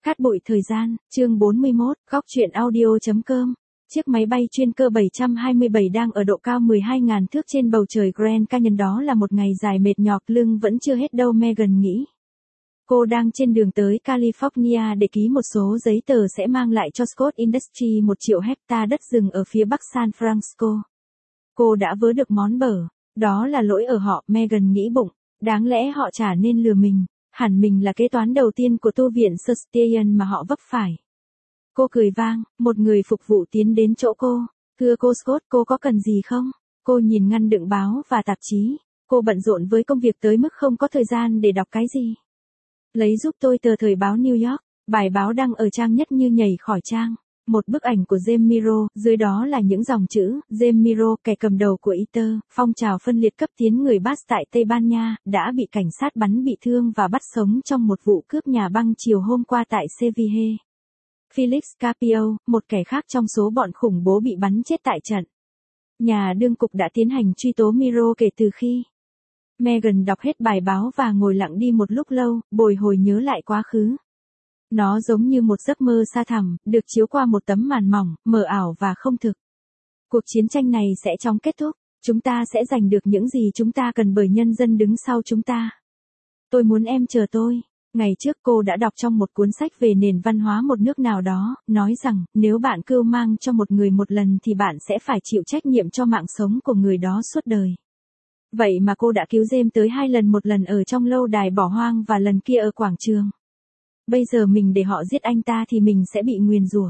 Cát bụi thời gian, chương 41, góc truyện audio.com. Chiếc máy bay chuyên cơ 727 đang ở độ cao 12.000 thước trên bầu trời Grand Canyon, đó là một ngày dài mệt nhọc, lưng vẫn chưa hết đâu Megan nghĩ. Cô đang trên đường tới California để ký một số giấy tờ sẽ mang lại cho Scott Industries 1 triệu hecta đất rừng ở phía bắc San Francisco. Cô đã vớ được món bở, đó là lỗi ở họ, Megan nghĩ bụng, đáng lẽ họ chả nên lừa mình. Hẳn mình là kế toán đầu tiên của tu viện Sustain mà họ vấp phải. Cô cười vang, một người phục vụ tiến đến chỗ cô. Thưa cô Scott, cô có cần gì không? Cô nhìn ngăn đựng báo và tạp chí. Cô bận rộn với công việc tới mức không có thời gian để đọc cái gì. Lấy giúp tôi tờ thời báo New York. Bài báo đăng ở trang nhất như nhảy khỏi trang. Một bức ảnh của James Miro, dưới đó là những dòng chữ, James Miro, kẻ cầm đầu của ITER, phong trào phân liệt cấp tiến người Basque tại Tây Ban Nha, đã bị cảnh sát bắn bị thương và bắt sống trong một vụ cướp nhà băng chiều hôm qua tại Seville. Felix Carpio, một kẻ khác trong số bọn khủng bố bị bắn chết tại trận. Nhà đương cục đã tiến hành truy tố Miro kể từ khi. Megan đọc hết bài báo và ngồi lặng đi một lúc lâu, bồi hồi nhớ lại quá khứ. Nó giống như một giấc mơ xa thẳm, được chiếu qua một tấm màn mỏng, mờ ảo và không thực. Cuộc chiến tranh này sẽ chóng kết thúc, chúng ta sẽ giành được những gì chúng ta cần bởi nhân dân đứng sau chúng ta. Tôi muốn em chờ tôi. Ngày trước cô đã đọc trong một cuốn sách về nền văn hóa một nước nào đó, nói rằng, nếu bạn cưu mang cho một người một lần thì bạn sẽ phải chịu trách nhiệm cho mạng sống của người đó suốt đời. Vậy mà cô đã cứu James tới 2 lần, một lần ở trong lâu đài bỏ hoang và lần kia ở quảng trường. Bây giờ mình để họ giết anh ta thì mình sẽ bị nguyền rủa.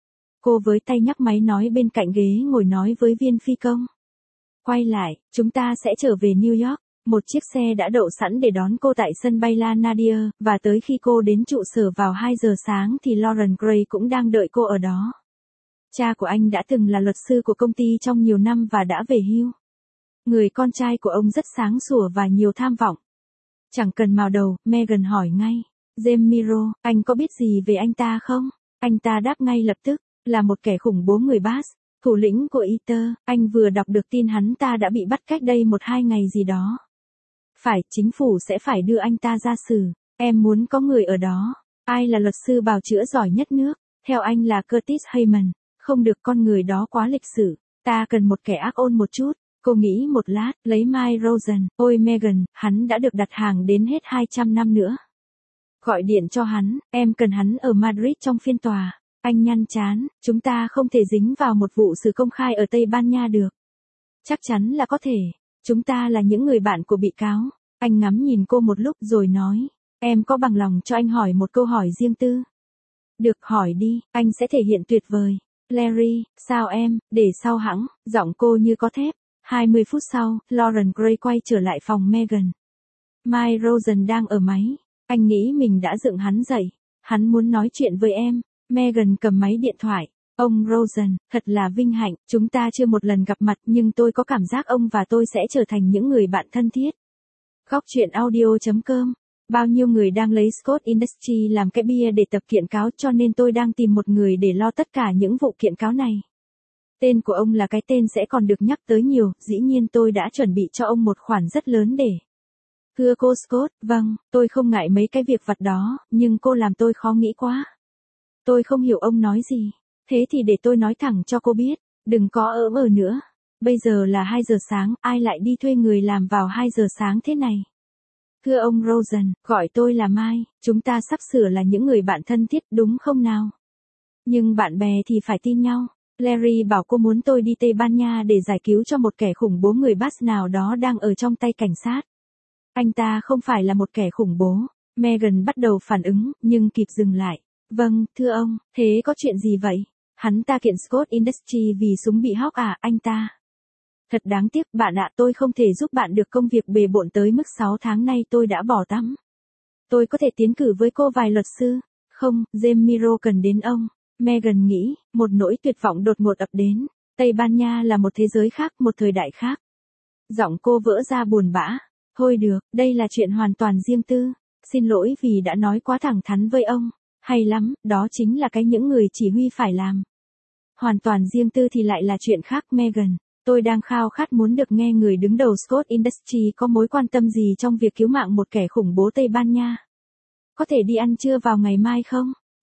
Cô với tay nhắc máy nói bên cạnh ghế ngồi nói với viên phi công. Quay lại, chúng ta sẽ trở về New York. Một chiếc xe đã đậu sẵn để đón cô tại sân bay La Nadia, và tới khi cô đến trụ sở vào 2 giờ sáng thì Lauren Gray cũng đang đợi cô ở đó. Cha của anh đã từng là luật sư của công ty trong nhiều năm và đã về hưu. Người con trai của ông rất sáng sủa và nhiều tham vọng. Chẳng cần mào đầu, Megan hỏi ngay. James Miro, anh có biết gì về anh ta không? Anh ta đáp ngay lập tức, là một kẻ khủng bố người Basque, thủ lĩnh của ITER. Anh vừa đọc được tin hắn ta đã bị bắt cách đây 1-2 ngày gì đó. Phải, chính phủ sẽ phải đưa anh ta ra xử. Em muốn có người ở đó. Ai là luật sư bào chữa giỏi nhất nước? Theo anh là Curtis Hayman. Không được, con người đó quá lịch sử. Ta cần một kẻ ác ôn một chút. Cô nghĩ một lát, lấy Mike Rosen. Ôi Megan, hắn đã được đặt hàng đến hết 200 năm nữa. Gọi điện cho hắn, em cần hắn ở Madrid trong phiên tòa. Anh nhăn chán, chúng ta không thể dính vào một vụ xử công khai ở Tây Ban Nha được. Chắc chắn là có thể. Chúng ta là những người bạn của bị cáo. Anh ngắm nhìn cô một lúc rồi nói, em có bằng lòng cho anh hỏi một câu hỏi riêng tư? Được, hỏi đi, anh sẽ thể hiện tuyệt vời. Larry, sao em, để sau hẵng, giọng cô như có thép. 20 phút sau, Lauren Gray quay trở lại phòng Megan. Mike Rosen đang ở máy. Anh nghĩ mình đã dựng hắn dậy. Hắn muốn nói chuyện với em. Megan cầm máy điện thoại. Ông Rosen, thật là vinh hạnh, chúng ta chưa một lần gặp mặt nhưng tôi có cảm giác ông và tôi sẽ trở thành những người bạn thân thiết. Góc truyện audio.com. Bao nhiêu người đang lấy Scott Industries làm cái bia để tập kiện cáo, cho nên tôi đang tìm một người để lo tất cả những vụ kiện cáo này. Tên của ông là cái tên sẽ còn được nhắc tới nhiều, dĩ nhiên tôi đã chuẩn bị cho ông một khoản rất lớn để. Thưa cô Scott, vâng, tôi không ngại mấy cái việc vặt đó, nhưng cô làm tôi khó nghĩ quá. Tôi không hiểu ông nói gì. Thế thì để tôi nói thẳng cho cô biết, đừng có nữa. Bây giờ là 2 giờ sáng, ai lại đi thuê người làm vào 2 giờ sáng thế này? Thưa ông Rosen, gọi tôi là Mai, chúng ta sắp sửa là những người bạn thân thiết đúng không nào? Nhưng bạn bè thì phải tin nhau. Larry bảo cô muốn tôi đi Tây Ban Nha để giải cứu cho một kẻ khủng bố người Basque nào đó đang ở trong tay cảnh sát. Anh ta không phải là một kẻ khủng bố. Megan bắt đầu phản ứng, nhưng kịp dừng lại. Vâng, thưa ông, thế có chuyện gì vậy? Hắn ta kiện Scott Industries vì súng bị hóc à, anh ta? Thật đáng tiếc bạn ạ, tôi không thể giúp bạn được, công việc bề bộn tới mức 6 tháng nay tôi đã bỏ tắm. Tôi có thể tiến cử với cô vài luật sư. Không, James Miro cần đến ông. Megan nghĩ, một nỗi tuyệt vọng đột ngột ập đến. Tây Ban Nha là một thế giới khác, một thời đại khác. Giọng cô vỡ ra buồn bã. Thôi được, đây là chuyện hoàn toàn riêng tư. Xin lỗi vì đã nói quá thẳng thắn với ông. Hay lắm, đó chính là cái những người chỉ huy phải làm. Hoàn toàn riêng tư thì lại là chuyện khác Megan. Tôi đang khao khát muốn được nghe người đứng đầu Scott Industries có mối quan tâm gì trong việc cứu mạng một kẻ khủng bố Tây Ban Nha. Có thể đi ăn trưa vào ngày mai không?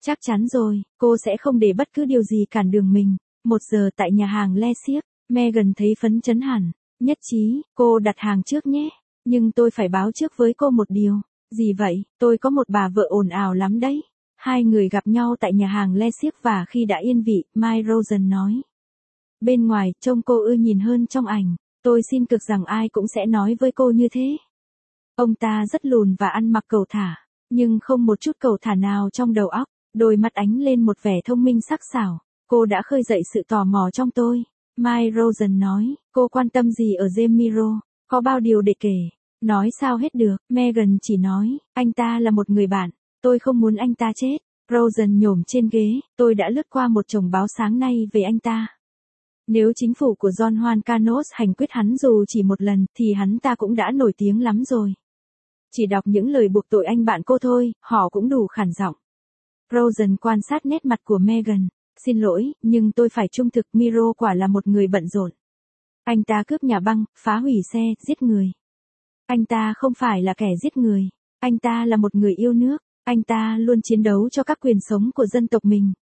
Chắc chắn rồi, cô sẽ không để bất cứ điều gì cản đường mình. 1 giờ tại nhà hàng Le Cirque, Meghan thấy phấn chấn hẳn. Nhất trí, cô đặt hàng trước nhé. Nhưng tôi phải báo trước với cô một điều. Gì vậy, tôi có một bà vợ ồn ào lắm đấy. Hai người gặp nhau tại nhà hàng Le Cirque và khi đã yên vị, Mike Rosen nói. Bên ngoài, trông cô ưa nhìn hơn trong ảnh. Tôi xin cược rằng ai cũng sẽ nói với cô như thế. Ông ta rất lùn và ăn mặc cầu thả, nhưng không một chút cầu thả nào trong đầu óc. Đôi mắt ánh lên một vẻ thông minh sắc sảo. Cô đã khơi dậy sự tò mò trong tôi. Mike Rosen nói, cô quan tâm gì ở Zemiro? Có bao điều để kể. Nói sao hết được, Meghan chỉ nói, anh ta là một người bạn, tôi không muốn anh ta chết. Rosen nhổm trên ghế, tôi đã lướt qua một chồng báo sáng nay về anh ta. Nếu chính phủ của John Juan Carlos hành quyết hắn dù chỉ một lần, thì hắn ta cũng đã nổi tiếng lắm rồi. Chỉ đọc những lời buộc tội anh bạn cô thôi, họ cũng đủ khản giọng. Rosen quan sát nét mặt của Meghan. Xin lỗi, nhưng tôi phải trung thực, Miro quả là một người bận rộn. Anh ta cướp nhà băng, phá hủy xe, giết người. Anh ta không phải là kẻ giết người. Anh ta là một người yêu nước. Anh ta luôn chiến đấu cho các quyền sống của dân tộc mình.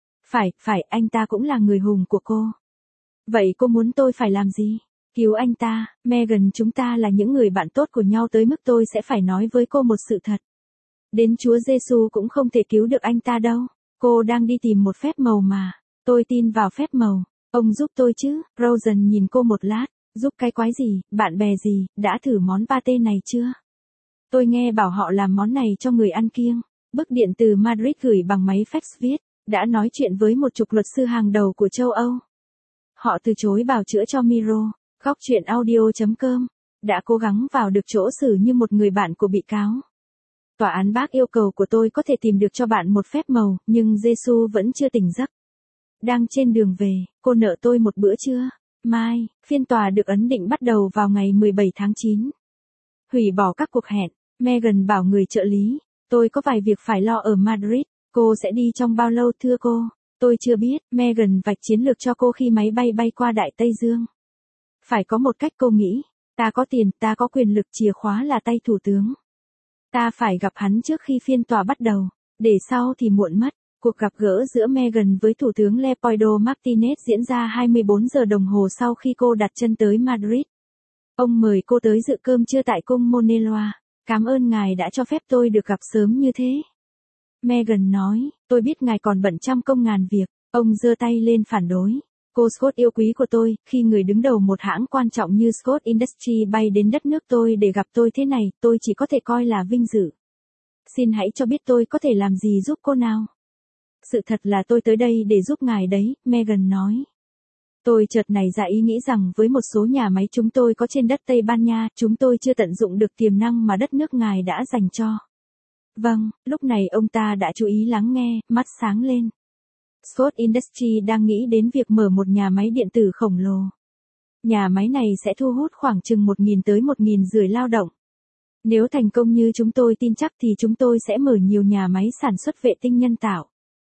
Phải, anh ta cũng là người hùng của cô. Vậy cô muốn tôi phải làm gì? Cứu anh ta, Meghan, chúng ta là những người bạn tốt của nhau tới mức tôi sẽ phải nói với cô một sự thật. Đến Chúa Giêsu cũng không thể cứu được anh ta đâu. Cô đang đi tìm một phép màu mà. Tôi tin vào phép màu. Ông giúp tôi chứ? Rosen nhìn cô một lát. Giúp cái quái gì, bạn bè gì, đã thử món pate này chưa? Tôi nghe bảo họ làm món này cho người ăn kiêng. Bức điện từ Madrid gửi bằng máy fax viết. Đã nói chuyện với một chục luật sư hàng đầu của châu Âu. Họ từ chối bào chữa cho Miro. Góc chuyện audio.com. Đã cố gắng vào được chỗ xử như một người bạn của bị cáo. Tòa án bác yêu cầu của tôi có thể tìm được cho bạn một phép màu, nhưng Giêsu vẫn chưa tỉnh giấc. Đang trên đường về, cô nợ tôi một bữa trưa. Mai, phiên tòa được ấn định bắt đầu vào ngày 17 tháng 9. Hủy bỏ các cuộc hẹn, Meghan bảo người trợ lý. Tôi có vài việc phải lo ở Madrid. Cô sẽ đi trong bao lâu thưa cô? Tôi chưa biết, Meghan vạch chiến lược cho cô khi máy bay bay qua Đại Tây Dương. Phải có một cách cô nghĩ. Ta có tiền, ta có quyền lực, chìa khóa là tay thủ tướng. Ta phải gặp hắn trước khi phiên tòa bắt đầu, để sau thì muộn mất. Cuộc gặp gỡ giữa Meghan với Thủ tướng Leopoldo Martínez diễn ra 24 giờ đồng hồ sau khi cô đặt chân tới Madrid. Ông mời cô tới dự cơm trưa tại cung Moneloa. Cảm ơn ngài đã cho phép tôi được gặp sớm như thế. Meghan nói, tôi biết ngài còn bận trăm công ngàn việc. Ông giơ tay lên phản đối. Cô Scott yêu quý của tôi, khi người đứng đầu một hãng quan trọng như Scott Industry bay đến đất nước tôi để gặp tôi thế này, tôi chỉ có thể coi là vinh dự. Xin hãy cho biết tôi có thể làm gì giúp cô nào. Sự thật là tôi tới đây để giúp ngài đấy, Meghan nói. Tôi chợt nảy ra ý nghĩ rằng với một số nhà máy chúng tôi có trên đất Tây Ban Nha, chúng tôi chưa tận dụng được tiềm năng mà đất nước ngài đã dành cho. Vâng, lúc này ông ta đã chú ý lắng nghe, mắt sáng lên. Scott Industry đang nghĩ đến việc mở một nhà máy điện tử khổng lồ. Nhà máy này sẽ thu hút khoảng chừng 1.000 tới 1.500 lao động. Nếu thành công như chúng tôi tin chắc thì chúng tôi sẽ mở nhiều nhà máy sản xuất vệ tinh nhân tạo.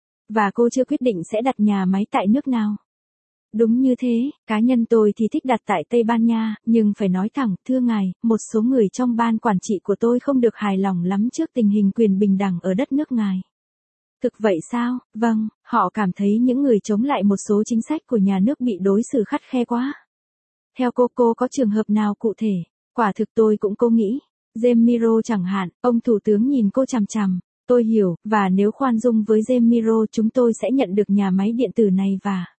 Và cô chưa quyết định sẽ đặt nhà máy tại nước nào. Đúng như thế, cá nhân tôi thì thích đặt tại Tây Ban Nha, nhưng phải nói thẳng, thưa ngài, một số người trong ban quản trị của tôi không được hài lòng lắm trước tình hình quyền bình đẳng ở đất nước ngài. Thực vậy sao? Vâng, họ cảm thấy những người chống lại một số chính sách của nhà nước bị đối xử khắt khe quá. Theo cô có trường hợp nào cụ thể? Quả thực tôi cũng cô nghĩ. Zemiro chẳng hạn, ông thủ tướng nhìn cô chằm chằm. Tôi hiểu, và nếu khoan dung với Zemiro chúng tôi sẽ nhận được nhà máy điện tử này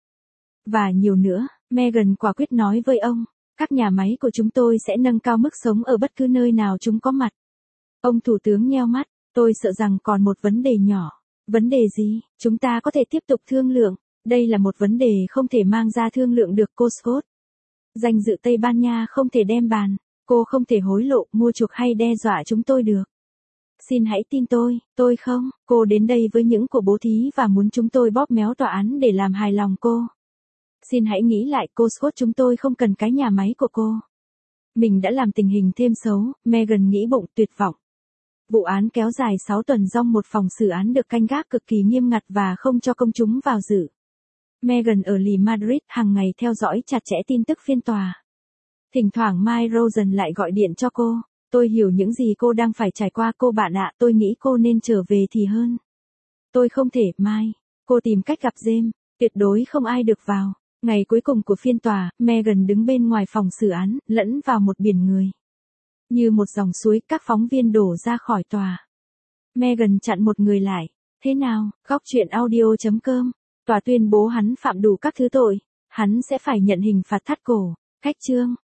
và nhiều nữa, Meghan quả quyết nói với ông. Các nhà máy của chúng tôi sẽ nâng cao mức sống ở bất cứ nơi nào chúng có mặt. Ông thủ tướng nheo mắt, tôi sợ rằng còn một vấn đề nhỏ. Vấn đề gì? Chúng ta có thể tiếp tục thương lượng. Đây là một vấn đề không thể mang ra thương lượng được cô Scott. Danh dự Tây Ban Nha không thể đem bàn. Cô không thể hối lộ, mua chuộc hay đe dọa chúng tôi được. Xin hãy tin tôi không. Cô đến đây với những cuộc bố thí và muốn chúng tôi bóp méo tòa án để làm hài lòng cô. Xin hãy nghĩ lại cô Scott, chúng tôi không cần cái nhà máy của cô. Mình đã làm tình hình thêm xấu, Meghan nghĩ bụng tuyệt vọng. Vụ án kéo dài 6 tuần trong một phòng xử án được canh gác cực kỳ nghiêm ngặt và không cho công chúng vào dự. Meghan ở lì Madrid hàng ngày theo dõi chặt chẽ tin tức phiên tòa. Thỉnh thoảng Mike Rosen lại gọi điện cho cô. Tôi hiểu những gì cô đang phải trải qua cô bạn ạ, tôi nghĩ cô nên trở về thì hơn. Tôi không thể, mai. Cô tìm cách gặp James, tuyệt đối không ai được vào. Ngày cuối cùng của phiên tòa, Meghan đứng bên ngoài phòng xử án, lẫn vào một biển người. Như một dòng suối, các phóng viên đổ ra khỏi tòa. Meghan chặn một người lại. Thế nào, góc truyện audio.com. Tòa tuyên bố hắn phạm đủ các thứ tội. Hắn sẽ phải nhận hình phạt thắt cổ. Cách chương.